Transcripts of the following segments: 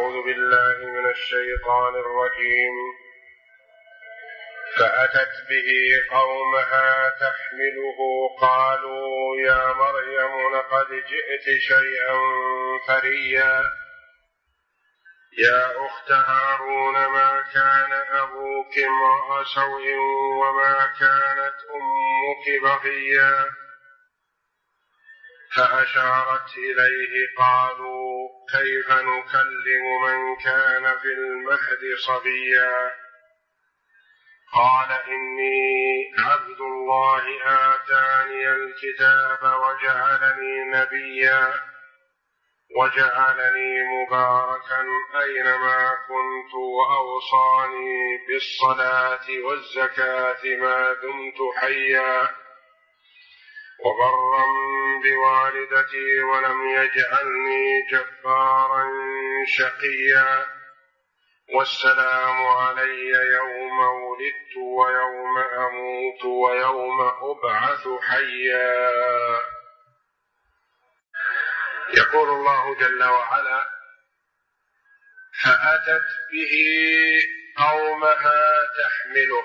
أعوذ بالله من الشيطان الرجيم. فأتت به قومها تحمله قالوا يا مريم لقد جئت شيئا فريا يا أخت هارون ما كان أبوك امرأ سوء وما كانت أمك بغيا فأشارت إليه قالوا كيف نكلم من كان في المهد صبيا قال إني عبد الله آتاني الكتاب وجعلني نبيا وجعلني مباركا أينما كنت وأوصاني بالصلاة والزكاة ما دمت حيا وبرا بوالدتي ولم يجعلني جبارا شقيا والسلام علي يوم ولدت ويوم أموت ويوم أبعث حيا. يقول الله جل وعلا فأتت به قومها تحمله.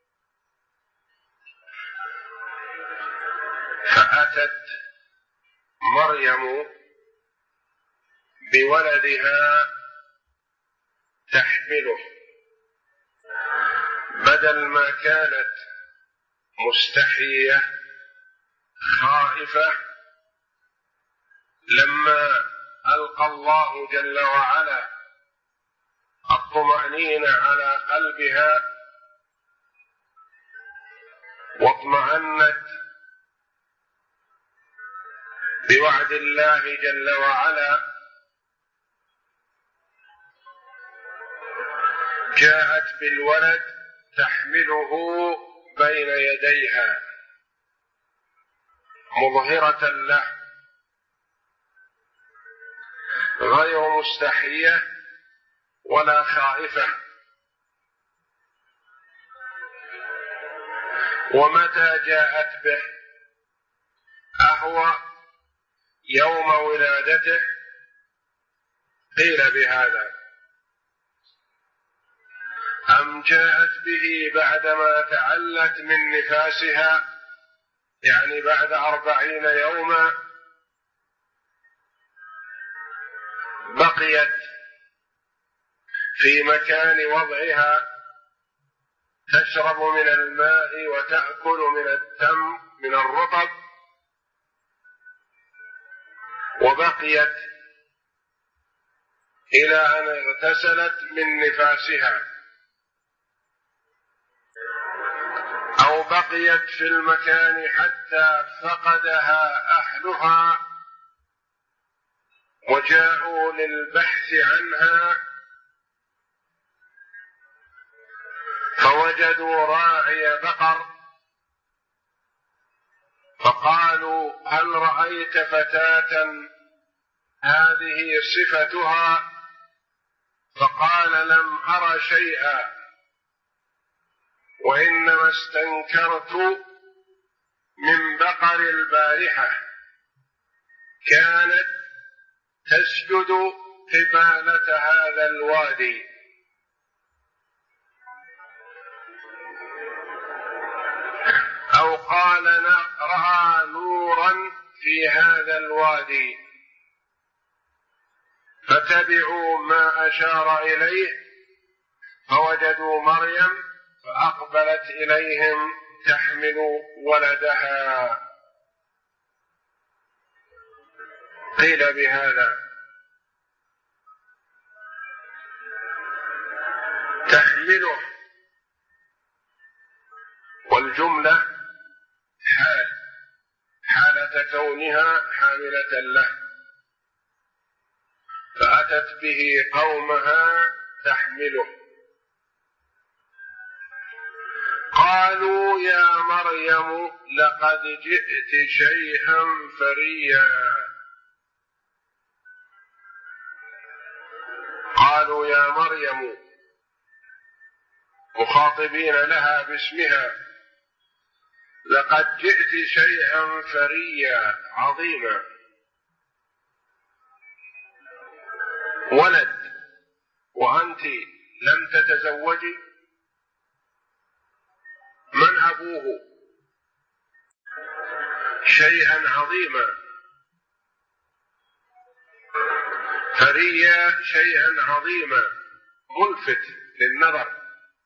فأتت مريم بولدها تحمله بدل ما كانت مستحية خائفة لما ألقى الله جل وعلا الطمأنينة على قلبها واطمأنت بوعد الله جل وعلا جاءت بالولد تحمله بين يديها مظهرة له غير مستحية ولا خائفة. ومتى جاءت به؟ أهو يوم ولادته؟ قيل بهذا. أم جاءت به بعدما تعلت من نفاسها يعني بعد 40 يوما بقيت في مكان وضعها تشرب من الماء وتأكل من التمر من الرطب وبقيت إلى أن اغتسلت من نفاسها أو بقيت في المكان حتى فقدها أهلها وجاءوا للبحث عنها فوجدوا راعي بقر فقالوا هل رأيت فتاة هذه صفتها؟ فقال لم أر شيئا وإنما استنكرت من بقر البارحة كانت تسجد قبالة هذا الوادي. أو قال رأى نورا في هذا الوادي فتبعوا ما أشار إليه فوجدوا مريم فأقبلت إليهم تحمل ولدها. قيل بهذا تحمله والجملة حالة كونها حاملة له. فأتت به قومها تحمله قالوا يا مريم لقد جئت شيئا فريا. قالوا يا مريم مخاطبين لها باسمها لقد جئت شيئا فريا عظيما. ولد وأنت لم تتزوجي؟ من أبوه؟ شيئا عظيما، فريا شيئا عظيما ملفت للنظر.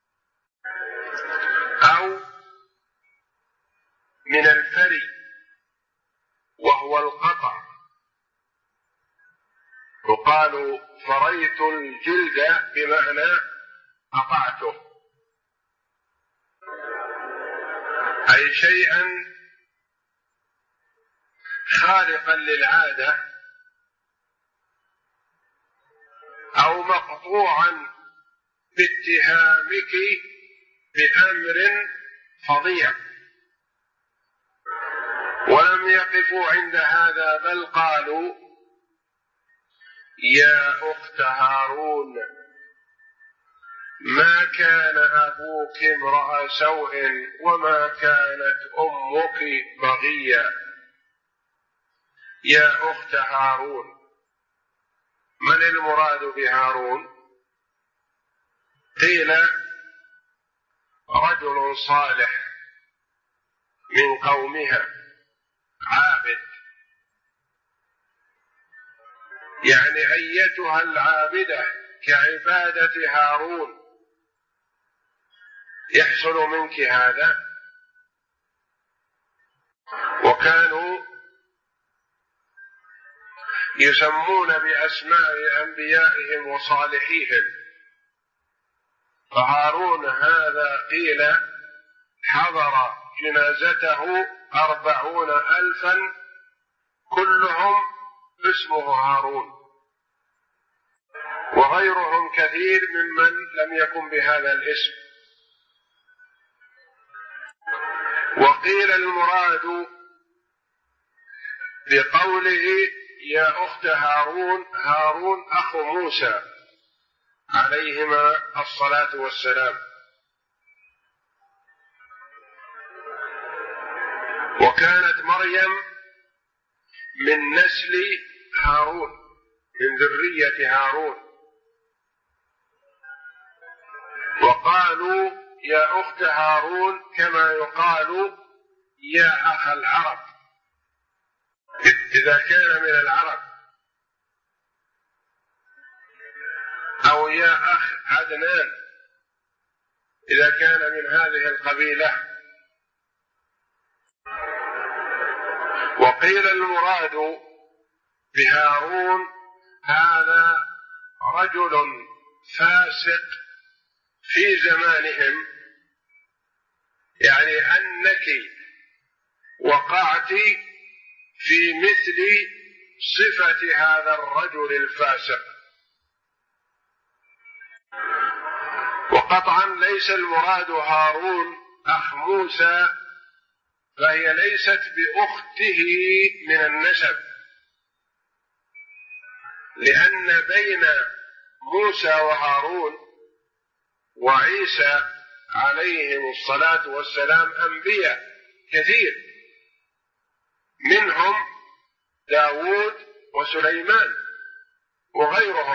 أو من الفري وهو القطع، يقال فريت الجلد بمعنى قطعته، أي شيئا خارقا للعادة أو مقطوعا باتهامك بأمر فظيع. ولم يقفوا عند هذا، بل قالوا: يا أخت هارون، ما كان أبوك امرأ سوء وما كانت أمك بغيا. يا أخت هارون، من المراد بهارون؟ قيل: رجل صالح من قومها عابد، يعني أيتها العابدة كعبادة هارون، يحصل منك هذا. وكانوا يسمون بأسماء أنبيائهم وصالحيهم، فهارون هذا قيل حضر جنازته 40,000 كلهم اسمه هارون، وغيرهم كثير ممن لم يكن بهذا الاسم. وقيل المراد بقوله يا أخت هارون، هارون أخو موسى عليهما الصلاة والسلام. وكانت مريم من نسل هارون، من ذرية هارون. وقالوا يا أخت هارون كما يقال يا أخ العرب إذا كان من العرب، أو يا أخ عدنان إذا كان من هذه القبيلة. وقيل المراد بهارون هذا رجل فاسق في زمانهم، يعني أنك وقعت في مثل صفة هذا الرجل الفاسق. وقطعا ليس المراد هارون أخ موسى، فهي ليست بأخته من النسب، لأن بين موسى وهارون وعيسى عليهم الصلاة والسلام أنبياء كثير، منهم داود وسليمان وغيرهم.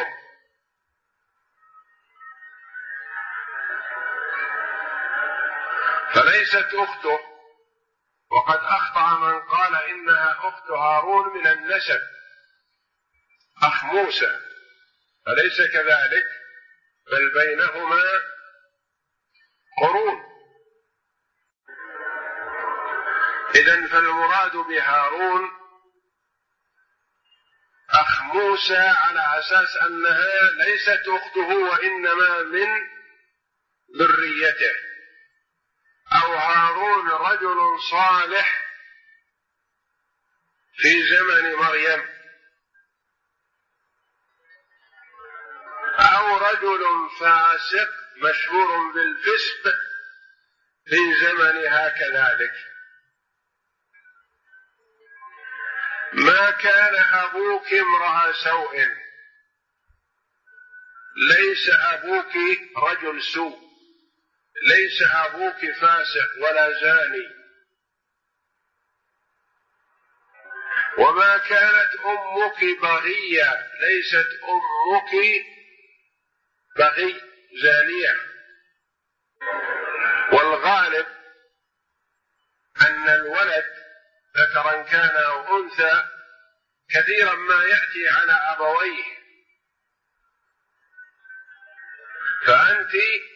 فليست أخته، وقد أخطأ من قال إنها أخت هارون من النسب أخ موسى، فليس كذلك، بل بينهما قرون. إذن فالمراد بهارون أخ موسى على أساس أنها ليست أخته وإنما من ذريته. أو هارون رجل صالح في زمن مريم، أو رجل فاسق مشهور بالفسق في زمنها كذلك. ما كان أبوك امرأ سوء، ليس أبوك رجل سوء، ليس أبوك فاسق ولا زاني. وما كانت أمك بغية، ليست أمك بغي زانية. والغالب أن الولد ذكرا كان أو أنثى كثيرا ما يأتي على أبويه، فأنت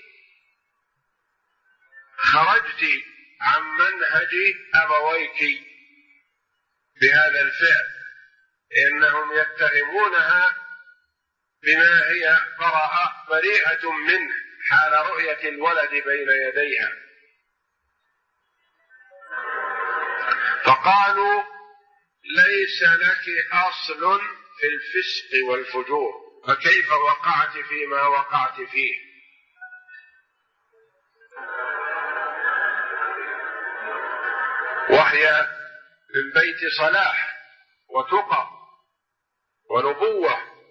خرجت عن منهج أبويك بهذا الفعل، لأنهم يتهمونها بما هي بريئة منه حال رؤية الولد بين يديها، فقالوا ليس لك أصل في الفسق والفجور، فكيف وقعت فيما وقعت فيه؟ وهي من بيت صلاح وتقى ونبوة،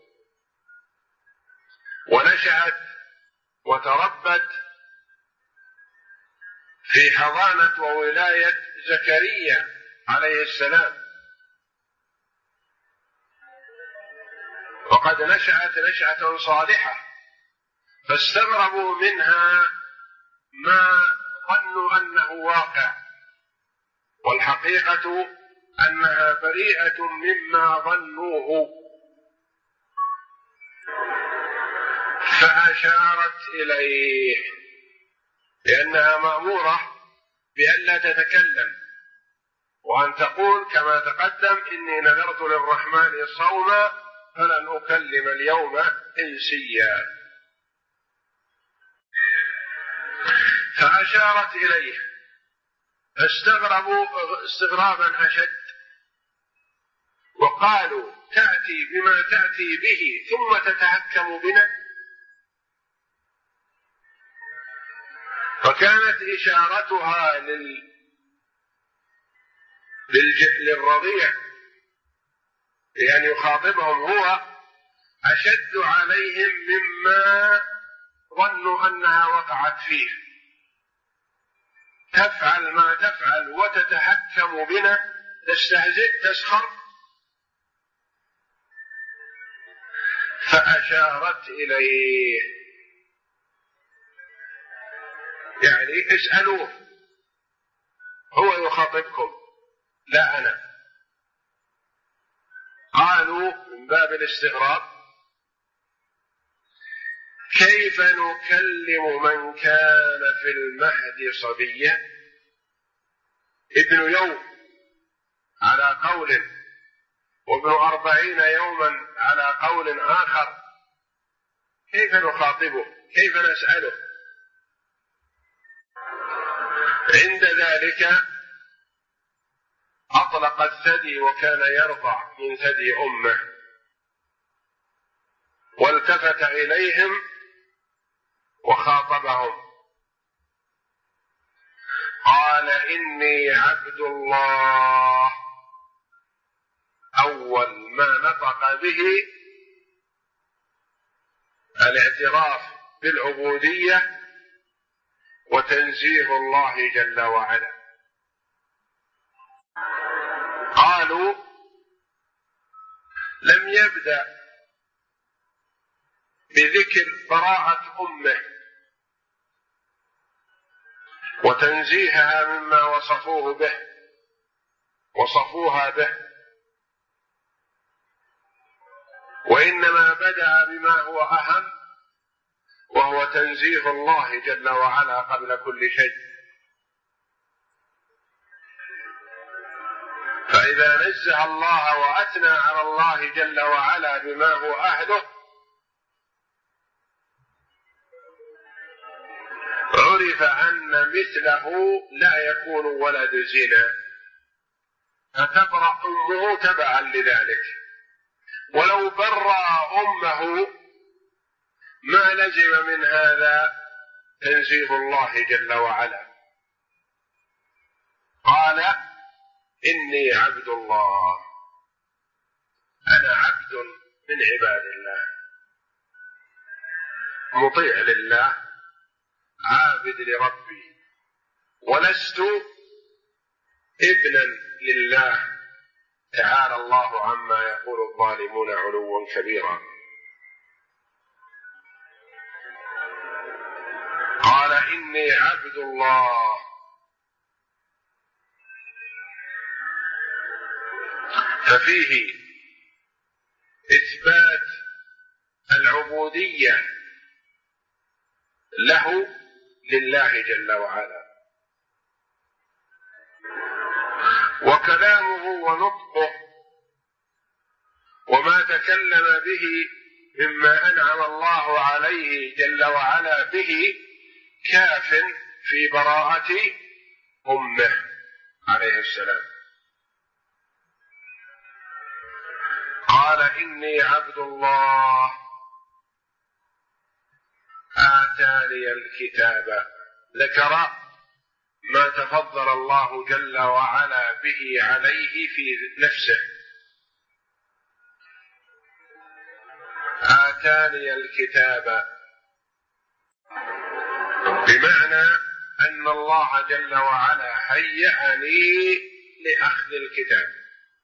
ونشأت وتربت في حضانة وولاية زكريا عليه السلام، وقد نشأت نشأة صالحة، فاستغربوا منها ما ظنوا أنه واقع، والحقيقة أنها بريئة مما ظنوه، فأشارت إليه لأنها مأمورة بألا تتكلم وأن تقول كما تقدم: إني نذرت للرحمن صوما فلن أكلم اليوم إنسيا. فأشارت إليه، فاستغربوا استغرابا أشد، وقالوا: تأتي بما تأتي به ثم تتحكم بنا؟ فكانت إشارتها للرضيع لأن يخاطبهم هو أشد عليهم مما ظنوا أنها وقعت فيه. تفعل ما تفعل وتتحكم بنا، تستهزئ، تسخر. فأشارت إليه، يعني اسألوه، هو يخاطبكم لا أنا. قالوا من باب الاستغراب: كيف نكلم من كان في المهد صبيا؟ ابن يوم على قول، وابن 40 يوما على قول آخر، كيف نخاطبه؟ كيف نسأله؟ عند ذلك أطلق الثدي، وكان يرضع من ثدي أمه، والتفت إليهم وخاطبهم، قال: إني عبد الله. أول ما نطق به الاعتراف بالعبودية وتنزيه الله جل وعلا. قالوا: لم يبدأ بذكر براءة أمه وتنزيهها مما وصفوها به، وإنما بدأ بما هو أهم، وهو تنزيه الله جل وعلا قبل كل شيء. فإذا نزه الله وأثنى على الله جل وعلا بما هو أهله، عرف أن مثله لا يكون ولد زنا، فتبرأ أمه تبعا لذلك. ولو برأ أمه ما لزم من هذا تنزيه الله جل وعلا. قال: إني عبد الله، أنا عبد من عباد الله، مطيع لله، عابد لربي، ولست ابنا لله، تعالى الله عما يقول الظالمون علوا كبيرا. قال إني عبد الله. ففيه إثبات العبودية له لله جل وعلا، وكلامه ونطقه وما تكلم به مما أنعم الله عليه جل وعلا به كاف في براءة أمه عليه السلام. قال إني عبد الله آتاني الكتاب، ذكر ما تفضل الله جل وعلا به عليه في نفسه. آتاني الكتاب بمعنى أن الله جل وعلا هيأني لأخذ الكتاب.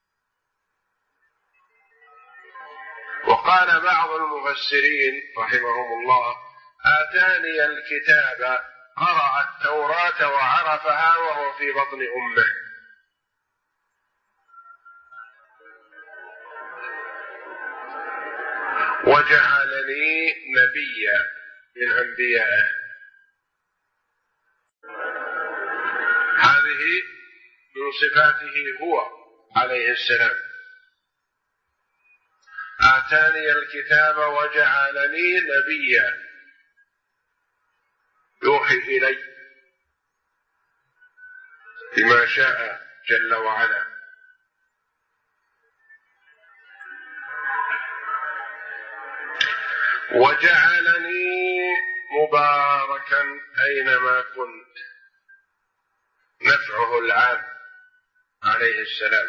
وقال بعض المفسرين رحمهم الله: آتاني الكتاب، قرأ التوراة وعرفها وهو في بطن أمه. وجعلني نبيا من أنبيائه. هذه من صفاته هو عليه السلام. آتاني الكتاب وجعلني نبيا، يوحي إلي بما شاء جل وعلا. وجعلني مباركا أينما كنت، نفعه العام عليه السلام.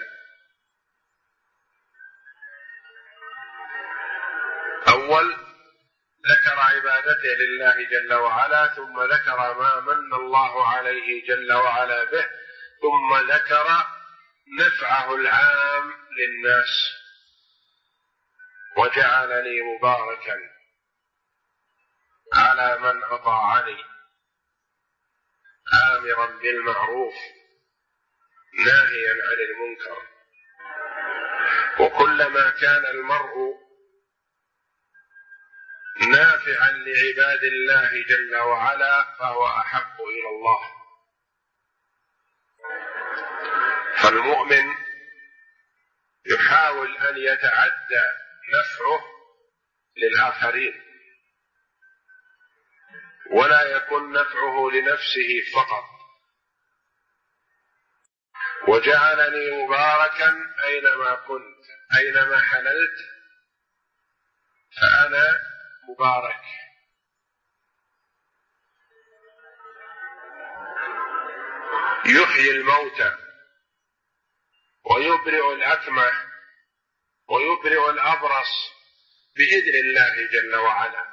أول ذكر عبادته لله جل وعلا، ثم ذكر ما من الله عليه جل وعلا به، ثم ذكر نفعه العام للناس. وجعلني مباركا على من أطاعني، آمرا بالمعروف ناهيا عن المنكر. وكلما كان المرء نافعا لعباد الله جل وعلا فهو أحب إلى الله. فالمؤمن يحاول أن يتعدى نفعه للآخرين، ولا يكون نفعه لنفسه فقط. وجعلني مباركا أينما كنت، أينما حللت فأنا مبارك. يحيي الموتى ويبرئ الأكمه ويبرئ الأبرص بإذن الله جل وعلا.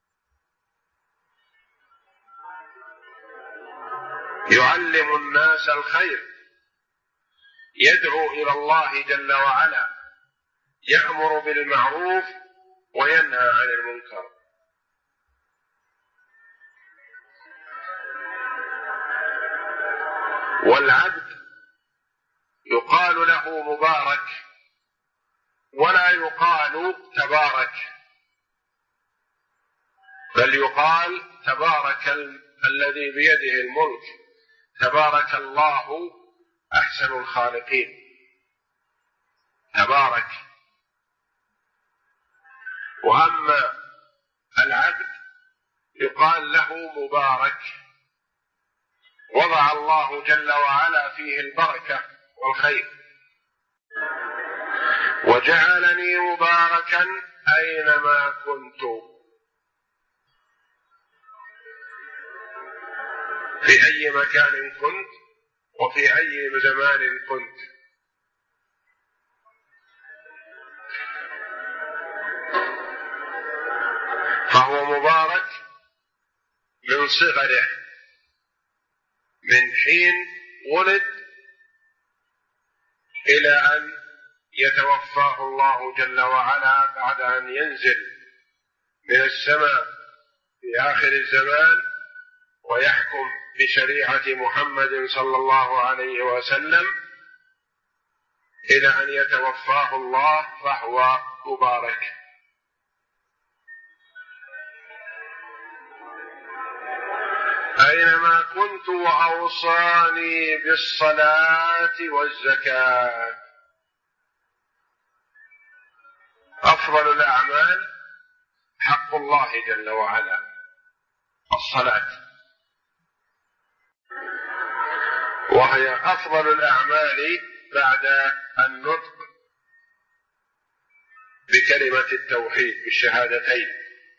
يعلم الناس الخير، يدعو إلى الله جل وعلا، يأمر بالمعروف وينهى عن المنكر. والعبد يقال له مبارك ولا يقال تبارك، بل يقال تبارك الذي بيده الملك، تبارك الله أحسن الخالقين. تبارك. وأما العبد يقال له مبارك، وضع الله جل وعلا فيه البركة والخير. وجعلني مباركا أينما كنت، في أي مكان كنت وفي أي زمان كنت. فهو مبارك من صغره، من حين ولد إلى أن يتوفاه الله جل وعلا بعد أن ينزل من السماء في آخر الزمان ويحكم بشريعة محمد صلى الله عليه وسلم إلى أن يتوفاه الله فهو مبارك. أينما كنت وأوصاني بالصلاة والزكاة. أفضل الأعمال حق الله جل وعلا الصلاة، وهي أفضل الأعمال بعد النطق بكلمة التوحيد بالشهادتين.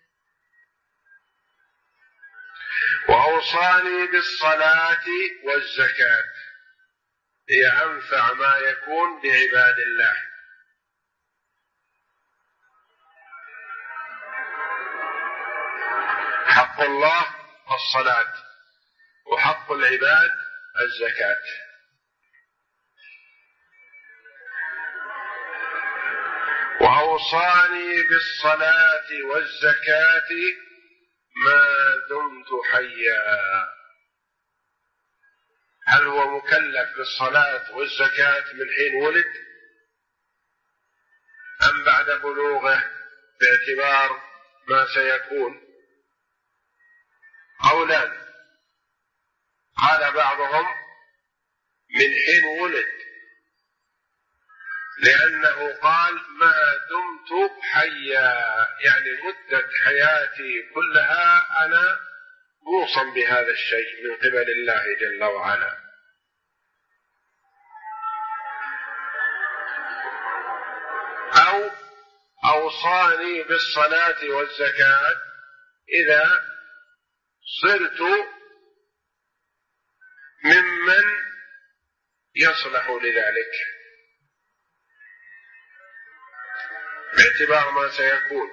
وأوصاني بالصلاة والزكاة، هي أنفع ما يكون لعباد الله. حق الله الصلاة، وحق العباد الزكاة. وأوصاني بالصلاة والزكاة ما دمت حيا. هل هو مكلف بالصلاة والزكاة من حين ولد أم بعد بلوغه باعتبار ما سيكون؟ قولان. قال بعضهم من حين ولد، لأنه قال ما دمت حيا، يعني مدة حياتي كلها أنا موصى بهذا الشيء من قبل الله جل وعلا. أو أوصاني بالصلاة والزكاة إذا صرت ممن يصلح لذلك باعتبار ما سيكون.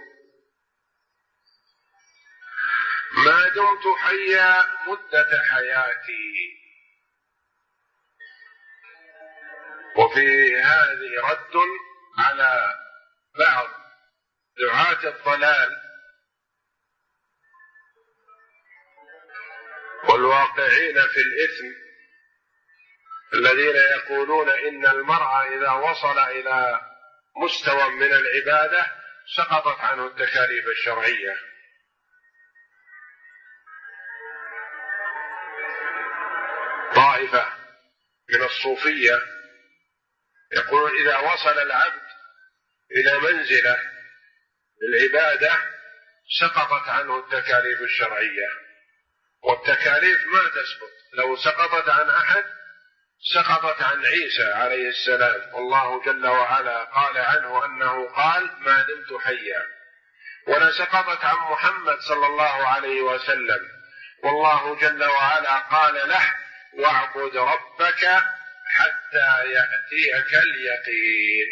ما دمت حيا مدة حياتي. وفي هذه رد على بعض دعاة الضلال والواقعين في الإثم الذين يقولون إن المرء إذا وصل إلى مستوى من العبادة سقطت عنه التكاليف الشرعية. طائفة من الصوفية يقولون إذا وصل العبد إلى منزلة العبادة سقطت عنه التكاليف الشرعية، والتكاليف ما تسقط. لو سقطت عن أحد سقطت عن عيسى عليه السلام، والله جل وعلا قال عنه أنه قال ما دمت حيا. ولا سقطت عن محمد صلى الله عليه وسلم، والله جل وعلا قال له واعبد ربك حتى يأتيك اليقين.